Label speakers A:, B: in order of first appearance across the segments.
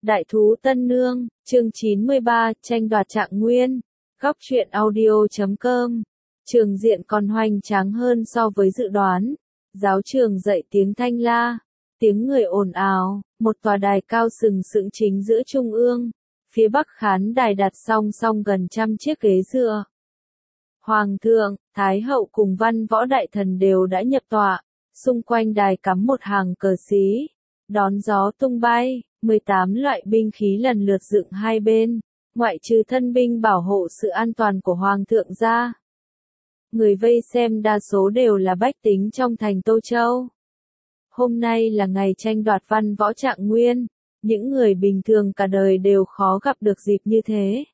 A: Đại thú Tân Nương, chương 93, tranh đoạt Trạng Nguyên. Góc truyện audio.com. Trường diện còn hoành tráng hơn so với dự đoán. Giáo trường dậy tiếng thanh la, tiếng người ồn ào, một tòa đài cao sừng sững chính giữa trung ương. Phía bắc khán đài đặt song song gần 100 chiếc ghế dựa. Hoàng thượng, Thái hậu cùng văn võ đại thần đều đã nhập tọa, xung quanh đài cắm một hàng cờ xí, đón gió tung bay, 18 loại binh khí lần lượt dựng hai bên, ngoại trừ thân binh bảo hộ sự an toàn của Hoàng thượng ra. Người vây xem đa số đều là bách tính trong thành Tô Châu. Hôm nay là ngày tranh đoạt văn võ Trạng Nguyên, những người bình thường cả đời đều khó gặp được dịp như thế.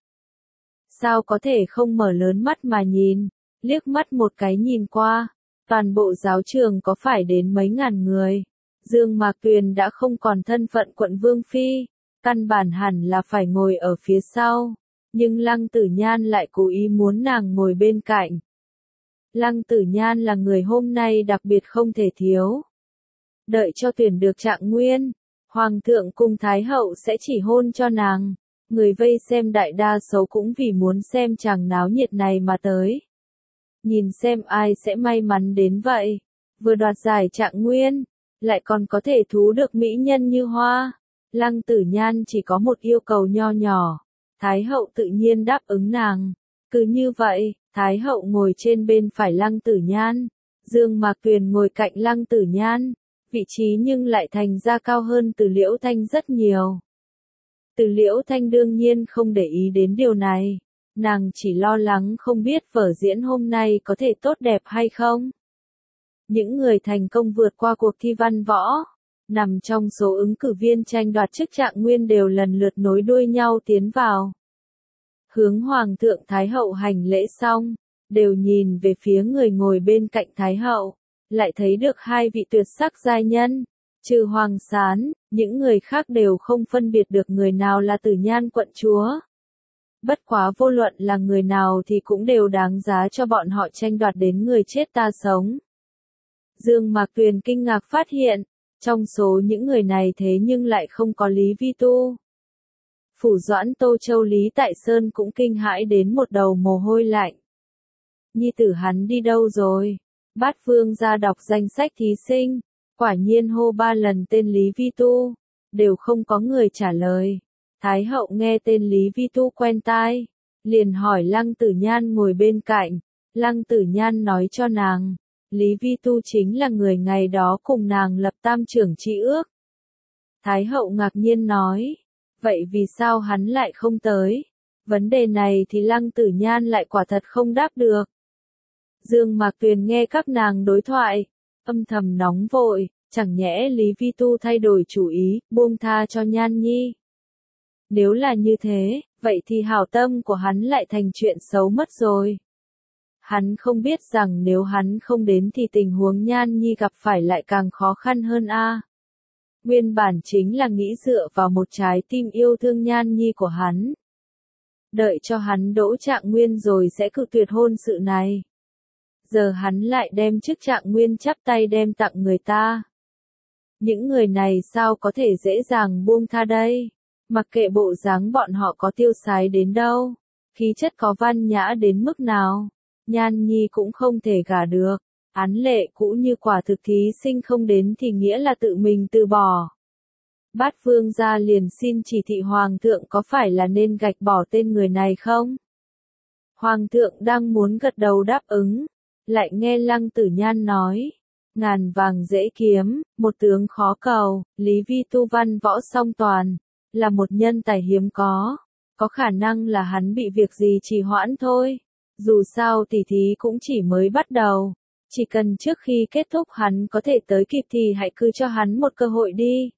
A: Sao có thể không mở lớn mắt mà nhìn, liếc mắt một cái nhìn qua, toàn bộ giáo trường có phải đến mấy ngàn người. Dương Mạc Tuyền đã không còn thân phận quận vương phi, căn bản hẳn là phải ngồi ở phía sau, nhưng Lăng Tử Nhan lại cố ý muốn nàng ngồi bên cạnh. Lăng Tử Nhan là người hôm nay đặc biệt không thể thiếu. Đợi cho tuyển được Trạng Nguyên, Hoàng thượng cùng Thái hậu sẽ chỉ hôn cho nàng. Người vây xem đại đa số cũng vì muốn xem chàng náo nhiệt này mà tới. Nhìn xem ai sẽ may mắn đến vậy, vừa đoạt giải Trạng Nguyên, lại còn có thể thú được mỹ nhân như hoa. Lăng Tử Nhan chỉ có một yêu cầu nho nhỏ, Thái hậu tự nhiên đáp ứng nàng. Cứ như vậy, Thái hậu ngồi trên bên phải Lăng Tử Nhan, Dương Mạc Tuyền ngồi cạnh Lăng Tử Nhan, vị trí nhưng lại thành ra cao hơn Từ Liễu Thanh rất nhiều. Từ Liễu Thanh đương nhiên không để ý đến điều này, nàng chỉ lo lắng không biết vở diễn hôm nay có thể tốt đẹp hay không. Những người thành công vượt qua cuộc thi văn võ, nằm trong số ứng cử viên tranh đoạt chức Trạng Nguyên đều lần lượt nối đuôi nhau tiến vào. Hướng Hoàng thượng Thái hậu hành lễ xong, đều nhìn về phía người ngồi bên cạnh Thái hậu, lại thấy được hai vị tuyệt sắc giai nhân. Trừ Hoàng Sán, những người khác đều không phân biệt được người nào là Tử Nhan quận chúa. Bất quá vô luận là người nào thì cũng đều đáng giá cho bọn họ tranh đoạt đến người chết ta sống. Dương Mạc Tuyền kinh ngạc phát hiện, trong số những người này thế nhưng lại không có Lý Vi Tu. Phủ Doãn Tô Châu Lý Tại Sơn cũng kinh hãi đến một đầu mồ hôi lạnh. Nhi tử hắn đi đâu rồi? Bát Vương ra đọc danh sách thí sinh. Quả nhiên hô 3 lần tên Lý Vi Tu, đều không có người trả lời. Thái hậu nghe tên Lý Vi Tu quen tai, liền hỏi Lăng Tử Nhan ngồi bên cạnh. Lăng Tử Nhan nói cho nàng, Lý Vi Tu chính là người ngày đó cùng nàng lập tam trưởng chi ước. Thái hậu ngạc nhiên nói, vậy vì sao hắn lại không tới? Vấn đề này thì Lăng Tử Nhan lại quả thật không đáp được. Dương Mạc Tuyền nghe các nàng đối thoại, âm thầm nóng vội, chẳng nhẽ Lý Vi Tu thay đổi chủ ý, buông tha cho Nhan Nhi. Nếu là như thế, vậy thì hảo tâm của hắn lại thành chuyện xấu mất rồi. Hắn không biết rằng nếu hắn không đến thì tình huống Nhan Nhi gặp phải lại càng khó khăn hơn a. Nguyên bản chính là nghĩ dựa vào một trái tim yêu thương Nhan Nhi của hắn. Đợi cho hắn đỗ Trạng Nguyên rồi sẽ cự tuyệt hôn sự này. Giờ hắn lại đem chức Trạng Nguyên chắp tay đem tặng người ta. Những người này sao có thể dễ dàng buông tha đây? Mặc kệ bộ dáng bọn họ có tiêu sái đến đâu, khí chất có văn nhã đến mức nào, Nhan Nhi cũng không thể gả được. Án lệ cũ như quả thực thí sinh không đến thì nghĩa là tự mình từ bỏ. Bát Vương gia liền xin chỉ thị Hoàng thượng có phải là nên gạch bỏ tên người này không? Hoàng thượng đang muốn gật đầu đáp ứng, lại nghe Lăng Tử Nhan nói, ngàn vàng dễ kiếm, một tướng khó cầu. Lý Vi Tu văn võ song toàn, là một nhân tài hiếm có khả năng là hắn bị việc gì trì hoãn thôi. Dù sao tỉ thí cũng chỉ mới bắt đầu, chỉ cần trước khi kết thúc hắn có thể tới kịp thì hãy cứ cho hắn một cơ hội đi.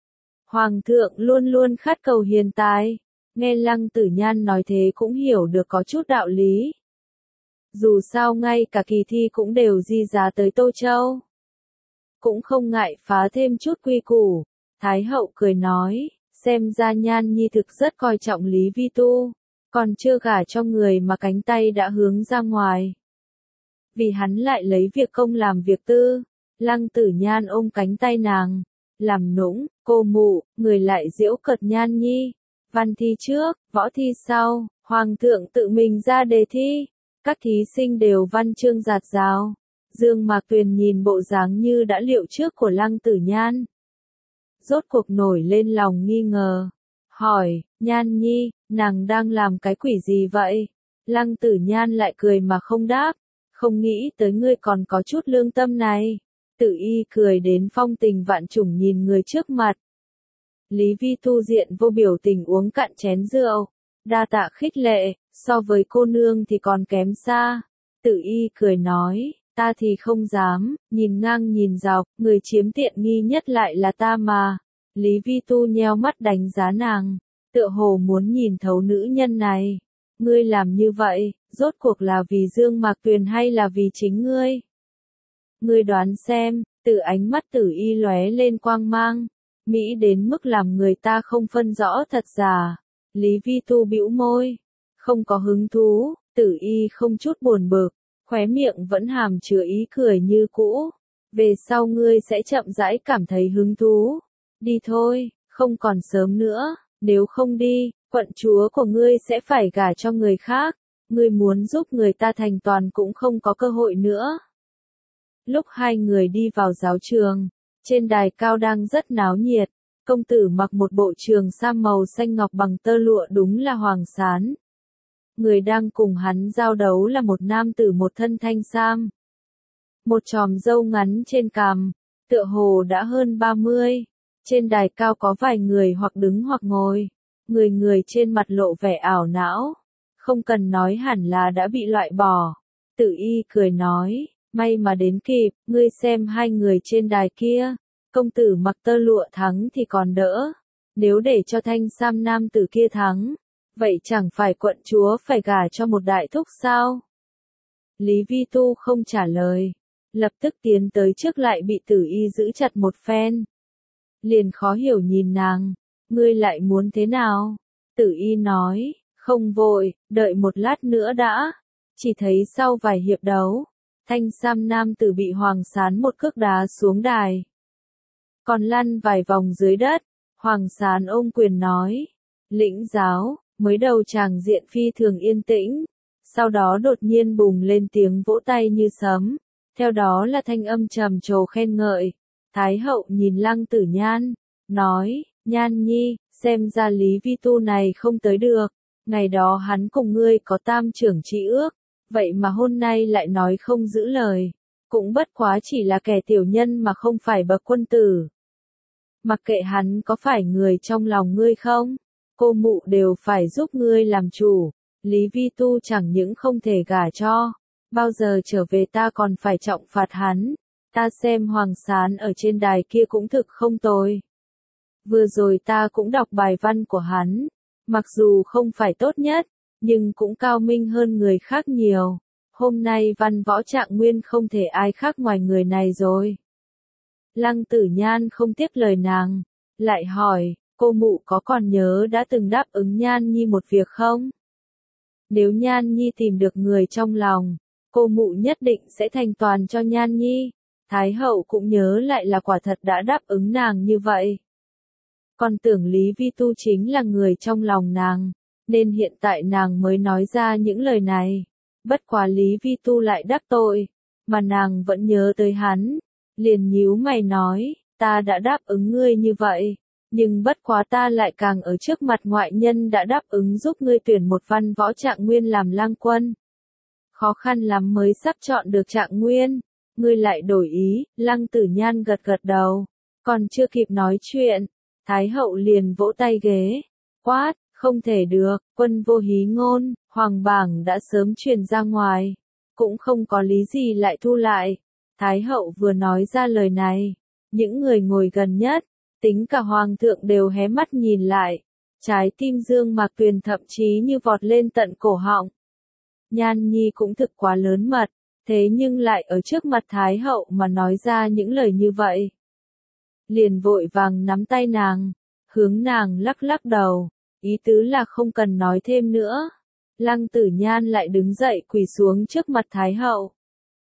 A: Hoàng thượng luôn luôn khát cầu hiền tài, nghe Lăng Tử Nhan nói thế cũng hiểu được có chút đạo lý. Dù sao ngay cả kỳ thi cũng đều di giá tới Tô Châu, cũng không ngại phá thêm chút quy củ. Thái hậu cười nói, xem ra Nhan Nhi thực rất coi trọng Lý Vi Tu, còn chưa gả cho người mà cánh tay đã hướng ra ngoài. Vì hắn lại lấy việc công làm việc tư. Lăng Tử Nhan ôm cánh tay nàng, làm nũng, Cô mụ, người lại giễu cợt Nhan Nhi. Văn thi trước, võ thi sau, Hoàng thượng tự mình ra đề thi. Các thí sinh đều văn chương rạt rào. Dương Mạc Tuyền nhìn bộ dáng như đã liệu trước của Lăng Tử Nhan. Rốt cuộc nổi lên lòng nghi ngờ. Hỏi, Nhan Nhi, nàng đang làm cái quỷ gì vậy? Lăng Tử Nhan lại cười mà không đáp. Không nghĩ tới ngươi còn có chút lương tâm này. Tử Y cười đến phong tình vạn trùng nhìn người trước mặt. Lý Vi Tu diện vô biểu tình uống cạn chén rượu. Đa tạ khích lệ, so với cô nương thì còn kém xa. Tử Y cười nói, ta thì không dám, nhìn ngang nhìn dọc, người chiếm tiện nghi nhất lại là ta mà. Lý Vi Tu nheo mắt đánh giá nàng, tựa hồ muốn nhìn thấu nữ nhân này. Ngươi làm như vậy, rốt cuộc là vì Dương Mạc Tuyền hay là vì chính ngươi? Ngươi đoán xem, từ ánh mắt Tử Y lóe lên quang mang, mỹ đến mức làm người ta không phân rõ thật giả. Lý Vi Tu bĩu môi, không có hứng thú. Tử Y không chút buồn bực, khóe miệng vẫn hàm chứa ý cười như cũ. Về sau ngươi sẽ chậm rãi cảm thấy hứng thú. Đi thôi, không còn sớm nữa, nếu không đi, quận chúa của ngươi sẽ phải gả cho người khác. Ngươi muốn giúp người ta thành toàn cũng không có cơ hội nữa. Lúc hai người đi vào giáo trường, trên đài cao đang rất náo nhiệt. Công tử mặc một bộ trường sam màu xanh ngọc bằng tơ lụa đúng là Hoàng Sán. Người đang cùng hắn giao đấu là một nam tử một thân thanh sam. Một chòm râu ngắn trên cằm, tựa hồ đã hơn 30. Trên đài cao có vài người hoặc đứng hoặc ngồi. Người trên mặt lộ vẻ ảo não. Không cần nói hẳn là đã bị loại bỏ. Tử Y cười nói, may mà đến kịp, ngươi xem hai người trên đài kia. Công tử mặc tơ lụa thắng thì còn đỡ. Nếu để cho thanh sam nam tử kia thắng, vậy chẳng phải quận chúa phải gả cho một đại thúc sao? Lý Vi Tu không trả lời, lập tức tiến tới trước lại bị Tử Y giữ chặt một phen. Liền khó hiểu nhìn nàng, ngươi lại muốn thế nào? Tử Y nói, không vội, đợi một lát nữa đã. Chỉ thấy sau vài hiệp đấu, thanh sam nam tử bị Hoàng Sán một cước đá xuống đài. Còn lăn vài vòng dưới đất, Hoàng Sán ôm quyền nói, lĩnh giáo. Mới đầu tràng diện phi thường yên tĩnh, sau đó đột nhiên bùng lên tiếng vỗ tay như sấm, theo đó là thanh âm trầm trồ khen ngợi. Thái hậu nhìn Lăng Tử Nhan, nói, Nhan Nhi, xem ra Lý Vi Tu này không tới được, ngày đó hắn cùng ngươi có tam trưởng chi ước, vậy mà hôm nay lại nói không giữ lời, cũng bất quá chỉ là kẻ tiểu nhân mà không phải bậc quân tử. Mặc kệ hắn có phải người trong lòng ngươi không, cô mụ đều phải giúp ngươi làm chủ. Lý Vi Tu chẳng những không thể gả cho, bao giờ trở về ta còn phải trọng phạt hắn. Ta xem Hoàng Sán ở trên đài kia cũng thực không tồi. Vừa rồi ta cũng đọc bài văn của hắn, mặc dù không phải tốt nhất, nhưng cũng cao minh hơn người khác nhiều. Hôm nay văn võ trạng nguyên không thể ai khác ngoài người này rồi. Lăng Tử Nhan không tiếp lời nàng, lại hỏi, cô mụ có còn nhớ đã từng đáp ứng Nhan Nhi một việc không? Nếu Nhan Nhi tìm được người trong lòng, cô mụ nhất định sẽ thành toàn cho Nhan Nhi. Thái hậu cũng nhớ lại là quả thật đã đáp ứng nàng như vậy. Còn tưởng Lý Vi Tu chính là người trong lòng nàng, nên hiện tại nàng mới nói ra những lời này. Bất quá Lý Vi Tu lại đắc tội, mà nàng vẫn nhớ tới hắn, liền nhíu mày nói, ta đã đáp ứng ngươi như vậy, nhưng bất quá ta lại càng ở trước mặt ngoại nhân đã đáp ứng giúp ngươi tuyển một văn võ trạng nguyên làm lang quân. Khó khăn lắm mới sắp chọn được trạng nguyên, ngươi lại đổi ý. Lăng Tử Nhan gật gật đầu, còn chưa kịp nói chuyện, Thái hậu liền vỗ tay ghế, quát, không thể được, quân vô hí ngôn, hoàng bảng đã sớm truyền ra ngoài, cũng không có lý gì lại thu lại. Thái hậu vừa nói ra lời này, những người ngồi gần nhất, tính cả hoàng thượng đều hé mắt nhìn lại, trái tim Dương Mạc Tuyền thậm chí như vọt lên tận cổ họng. Nhan Nhi cũng thực quá lớn mật, thế nhưng lại ở trước mặt Thái hậu mà nói ra những lời như vậy. Liền vội vàng nắm tay nàng, hướng nàng lắc lắc đầu, ý tứ là không cần nói thêm nữa. Lăng Tử Nhan lại đứng dậy quỳ xuống trước mặt Thái hậu.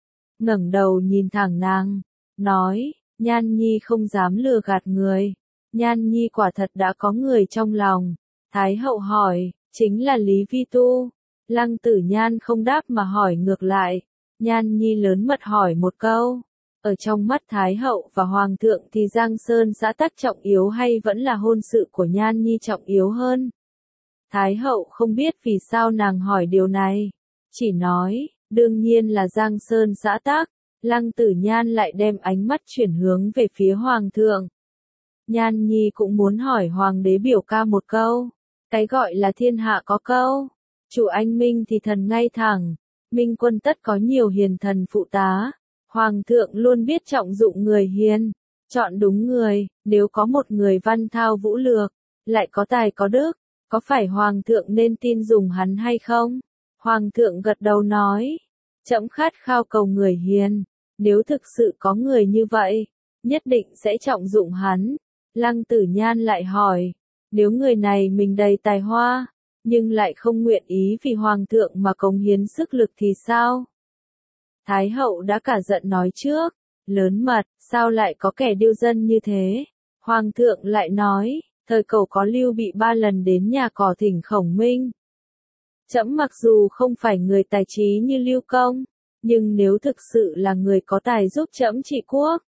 A: Ngẩng đầu nhìn thẳng nàng, nói, Nhan Nhi không dám lừa gạt người. Nhan Nhi quả thật đã có người trong lòng. Thái hậu hỏi, chính là Lý Vi Tu. Lăng Tử Nhan không đáp mà hỏi ngược lại. Nhan Nhi lớn mật hỏi một câu. Ở trong mắt Thái hậu và Hoàng thượng thì Giang Sơn xã tắc trọng yếu hay vẫn là hôn sự của Nhan Nhi trọng yếu hơn? Thái hậu không biết vì sao nàng hỏi điều này. Chỉ nói, đương nhiên là Giang Sơn xã tắc. Lăng Tử Nhan lại đem ánh mắt chuyển hướng về phía Hoàng thượng. Nhan Nhi cũng muốn hỏi Hoàng đế biểu ca một câu. Cái gọi là thiên hạ có câu. Chủ anh Minh thì thần ngay thẳng. Minh quân tất có nhiều hiền thần phụ tá. Hoàng thượng luôn biết trọng dụng người hiền. Chọn đúng người, nếu có một người văn thao vũ lược, lại có tài có đức, có phải Hoàng thượng nên tin dùng hắn hay không? Hoàng thượng gật đầu nói. Trẫm khát khao cầu người hiền. Nếu thực sự có người như vậy, nhất định sẽ trọng dụng hắn. Lăng Tử Nhan lại hỏi, nếu người này mình đầy tài hoa, nhưng lại không nguyện ý vì Hoàng thượng mà cống hiến sức lực thì sao? Thái hậu đã cả giận nói trước, lớn mật, sao lại có kẻ điêu dân như thế? Hoàng thượng lại nói, thời cổ có Lưu Bị 3 lần đến nhà cỏ thỉnh Khổng Minh. Trẫm mặc dù không phải người tài trí như Lưu Công, nhưng nếu thực sự là người có tài giúp trẫm trị quốc,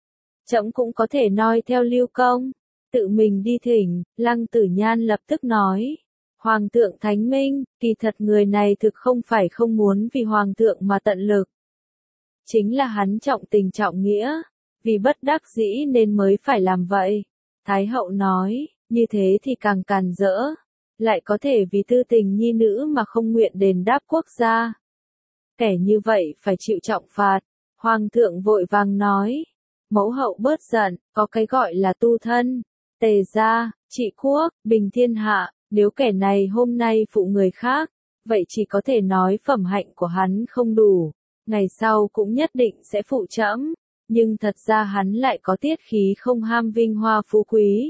A: trẫm cũng có thể noi theo Lưu Công, tự mình đi thỉnh. Lăng Tử Nhan lập tức nói, Hoàng thượng thánh minh, kỳ thật người này thực không phải không muốn vì Hoàng thượng mà tận lực. Chính là hắn trọng tình trọng nghĩa, vì bất đắc dĩ nên mới phải làm vậy. Thái hậu nói, như thế thì càng càn rỡ, lại có thể vì tư tình nhi nữ mà không nguyện đền đáp quốc gia. Kẻ như vậy phải chịu trọng phạt. Hoàng thượng vội vàng nói, mẫu hậu bớt giận, có cái gọi là tu thân, tề gia, trị quốc, bình thiên hạ, nếu kẻ này hôm nay phụ người khác, vậy chỉ có thể nói phẩm hạnh của hắn không đủ, ngày sau cũng nhất định sẽ phụ trẫm, nhưng thật ra hắn lại có tiết khí không ham vinh hoa phú quý.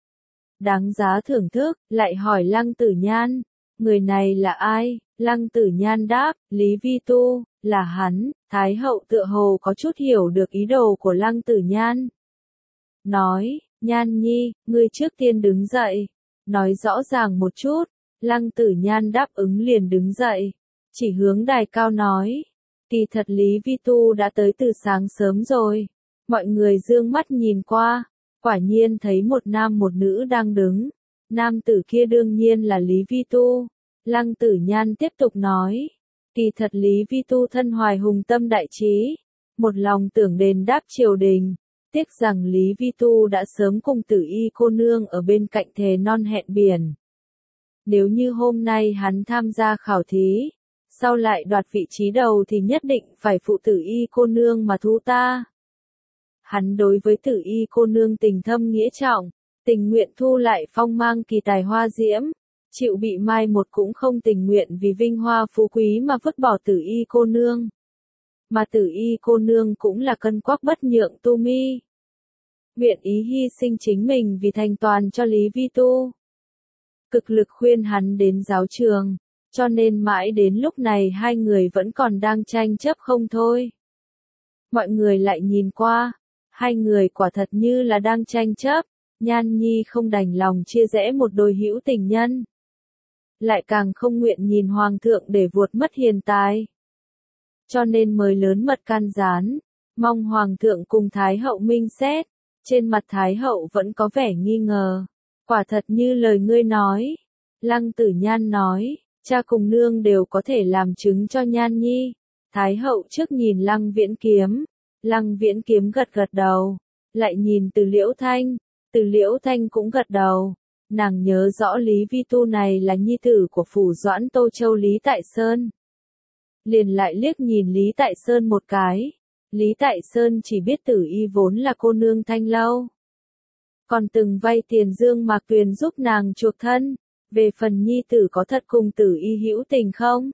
A: Đáng giá thưởng thức, lại hỏi Lăng Tử Nhan, người này là ai? Lăng Tử Nhan đáp, Lý Vi Tu, là hắn. Thái hậu tựa hồ có chút hiểu được ý đồ của Lăng Tử Nhan. Nói, Nhan Nhi, ngươi trước tiên đứng dậy. Nói rõ ràng một chút. Lăng Tử Nhan đáp ứng liền đứng dậy. Chỉ hướng đài cao nói. Kỳ thật Lý Vi Tu đã tới từ sáng sớm rồi. Mọi người dương mắt nhìn qua. Quả nhiên thấy một nam một nữ đang đứng. Nam tử kia đương nhiên là Lý Vi Tu. Lăng Tử Nhan tiếp tục nói. Kỳ thật Lý Vi Tu thân hoài hùng tâm đại trí. Một lòng tưởng đền đáp triều đình. Tiếc rằng Lý Vi Tu đã sớm cùng Tử Y cô nương ở bên cạnh thề non hẹn biển. Nếu như hôm nay hắn tham gia khảo thí, sau lại đoạt vị trí đầu thì nhất định phải phụ Tử Y cô nương mà thu ta. Hắn đối với Tử Y cô nương tình thâm nghĩa trọng, tình nguyện thu lại phong mang kỳ tài hoa diễm, chịu bị mai một cũng không tình nguyện vì vinh hoa phú quý mà vứt bỏ Tử Y cô nương. Mà Tử Y cô nương cũng là cân quắc bất nhượng tu mi. Nguyện ý hy sinh chính mình vì thành toàn cho Lý Vi Tu. Cực lực khuyên hắn đến giáo trường, cho nên mãi đến lúc này hai người vẫn còn đang tranh chấp không thôi. Mọi người lại nhìn qua, hai người quả thật như là đang tranh chấp. Nhan Nhi không đành lòng chia rẽ một đôi hữu tình nhân, lại càng không nguyện nhìn Hoàng thượng để vuột mất hiền tài, cho nên mới lớn mật can gián, mong Hoàng thượng cùng Thái hậu minh xét. Trên mặt Thái hậu vẫn có vẻ nghi ngờ. Quả thật như lời ngươi nói. Lăng Tử Nhan nói, cha cùng nương đều có thể làm chứng cho Nhan Nhi. Thái hậu trước nhìn Lăng Viễn Kiếm. Lăng Viễn Kiếm gật gật đầu. Lại nhìn Từ Liễu Thanh. Từ Liễu Thanh cũng gật đầu. Nàng nhớ rõ Lý Vi Tu này là nhi tử của phủ Doãn Tô Châu Lý Tại Sơn. Liền lại liếc nhìn Lý Tại Sơn một cái. Lý Tại Sơn chỉ biết Tử Y vốn là cô nương Thanh Lâu, còn từng vay tiền Dương Mạc Tuyền giúp nàng chuộc thân. Về phần nhi tử có thật cùng Tử Y hữu tình không?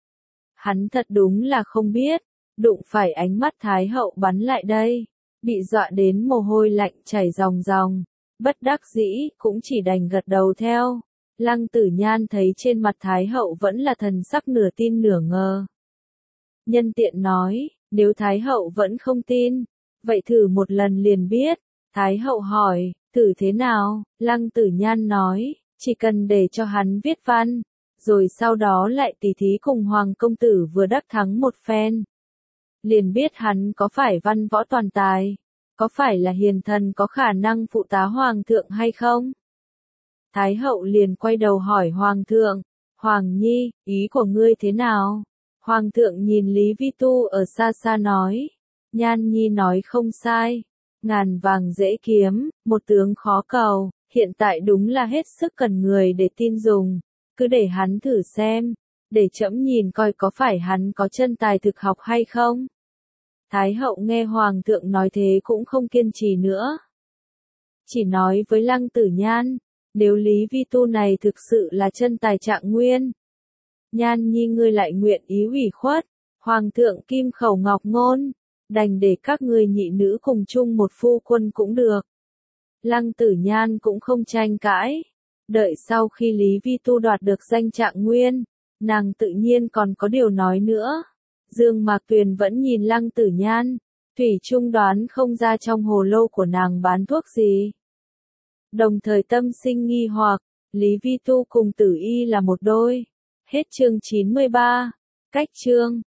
A: Hắn thật đúng là không biết. Đụng phải ánh mắt Thái hậu bắn lại đây, bị dọa đến mồ hôi lạnh chảy ròng ròng, bất đắc dĩ cũng chỉ đành gật đầu theo. Lăng Tử Nhan thấy trên mặt Thái hậu vẫn là thần sắc nửa tin nửa ngờ. Nhân tiện nói, nếu Thái hậu vẫn không tin, vậy thử một lần liền biết. Thái hậu hỏi, Thử thế nào, Lăng Tử Nhan nói, chỉ cần để cho hắn viết văn, rồi sau đó lại tỉ thí cùng Hoàng công tử vừa đắc thắng một phen. Liền biết hắn có phải văn võ toàn tài, có phải là hiền thần có khả năng phụ tá Hoàng thượng hay không? Thái hậu liền quay đầu hỏi Hoàng thượng, Hoàng Nhi, ý của ngươi thế nào? Hoàng thượng nhìn Lý Vi Tu ở xa xa nói, Nhan Nhi nói không sai, ngàn vàng dễ kiếm, một tướng khó cầu, hiện tại đúng là hết sức cần người để tin dùng, cứ để hắn thử xem, để trẫm nhìn coi có phải hắn có chân tài thực học hay không. Thái hậu nghe Hoàng thượng nói thế cũng không kiên trì nữa. Chỉ nói với Lăng Tử Nhan, nếu Lý Vi Tu này thực sự là chân tài Trạng Nguyên, Nhan Nhi ngươi lại nguyện ý ủy khuất, Hoàng thượng kim khẩu ngọc ngôn, đành để các ngươi nhị nữ cùng chung một phu quân cũng được. Lăng Tử Nhan cũng không tranh cãi, đợi sau khi Lý Vi Tu đoạt được danh Trạng Nguyên, nàng tự nhiên còn có điều nói nữa. Dương Mạc Tuyền vẫn nhìn Lăng Tử Nhan, thủy chung đoán không ra trong hồ lô của nàng bán thuốc gì. Đồng thời tâm sinh nghi hoặc, Lý Vi Tu cùng Tử Y là một đôi. Hết chương 93. Cách chương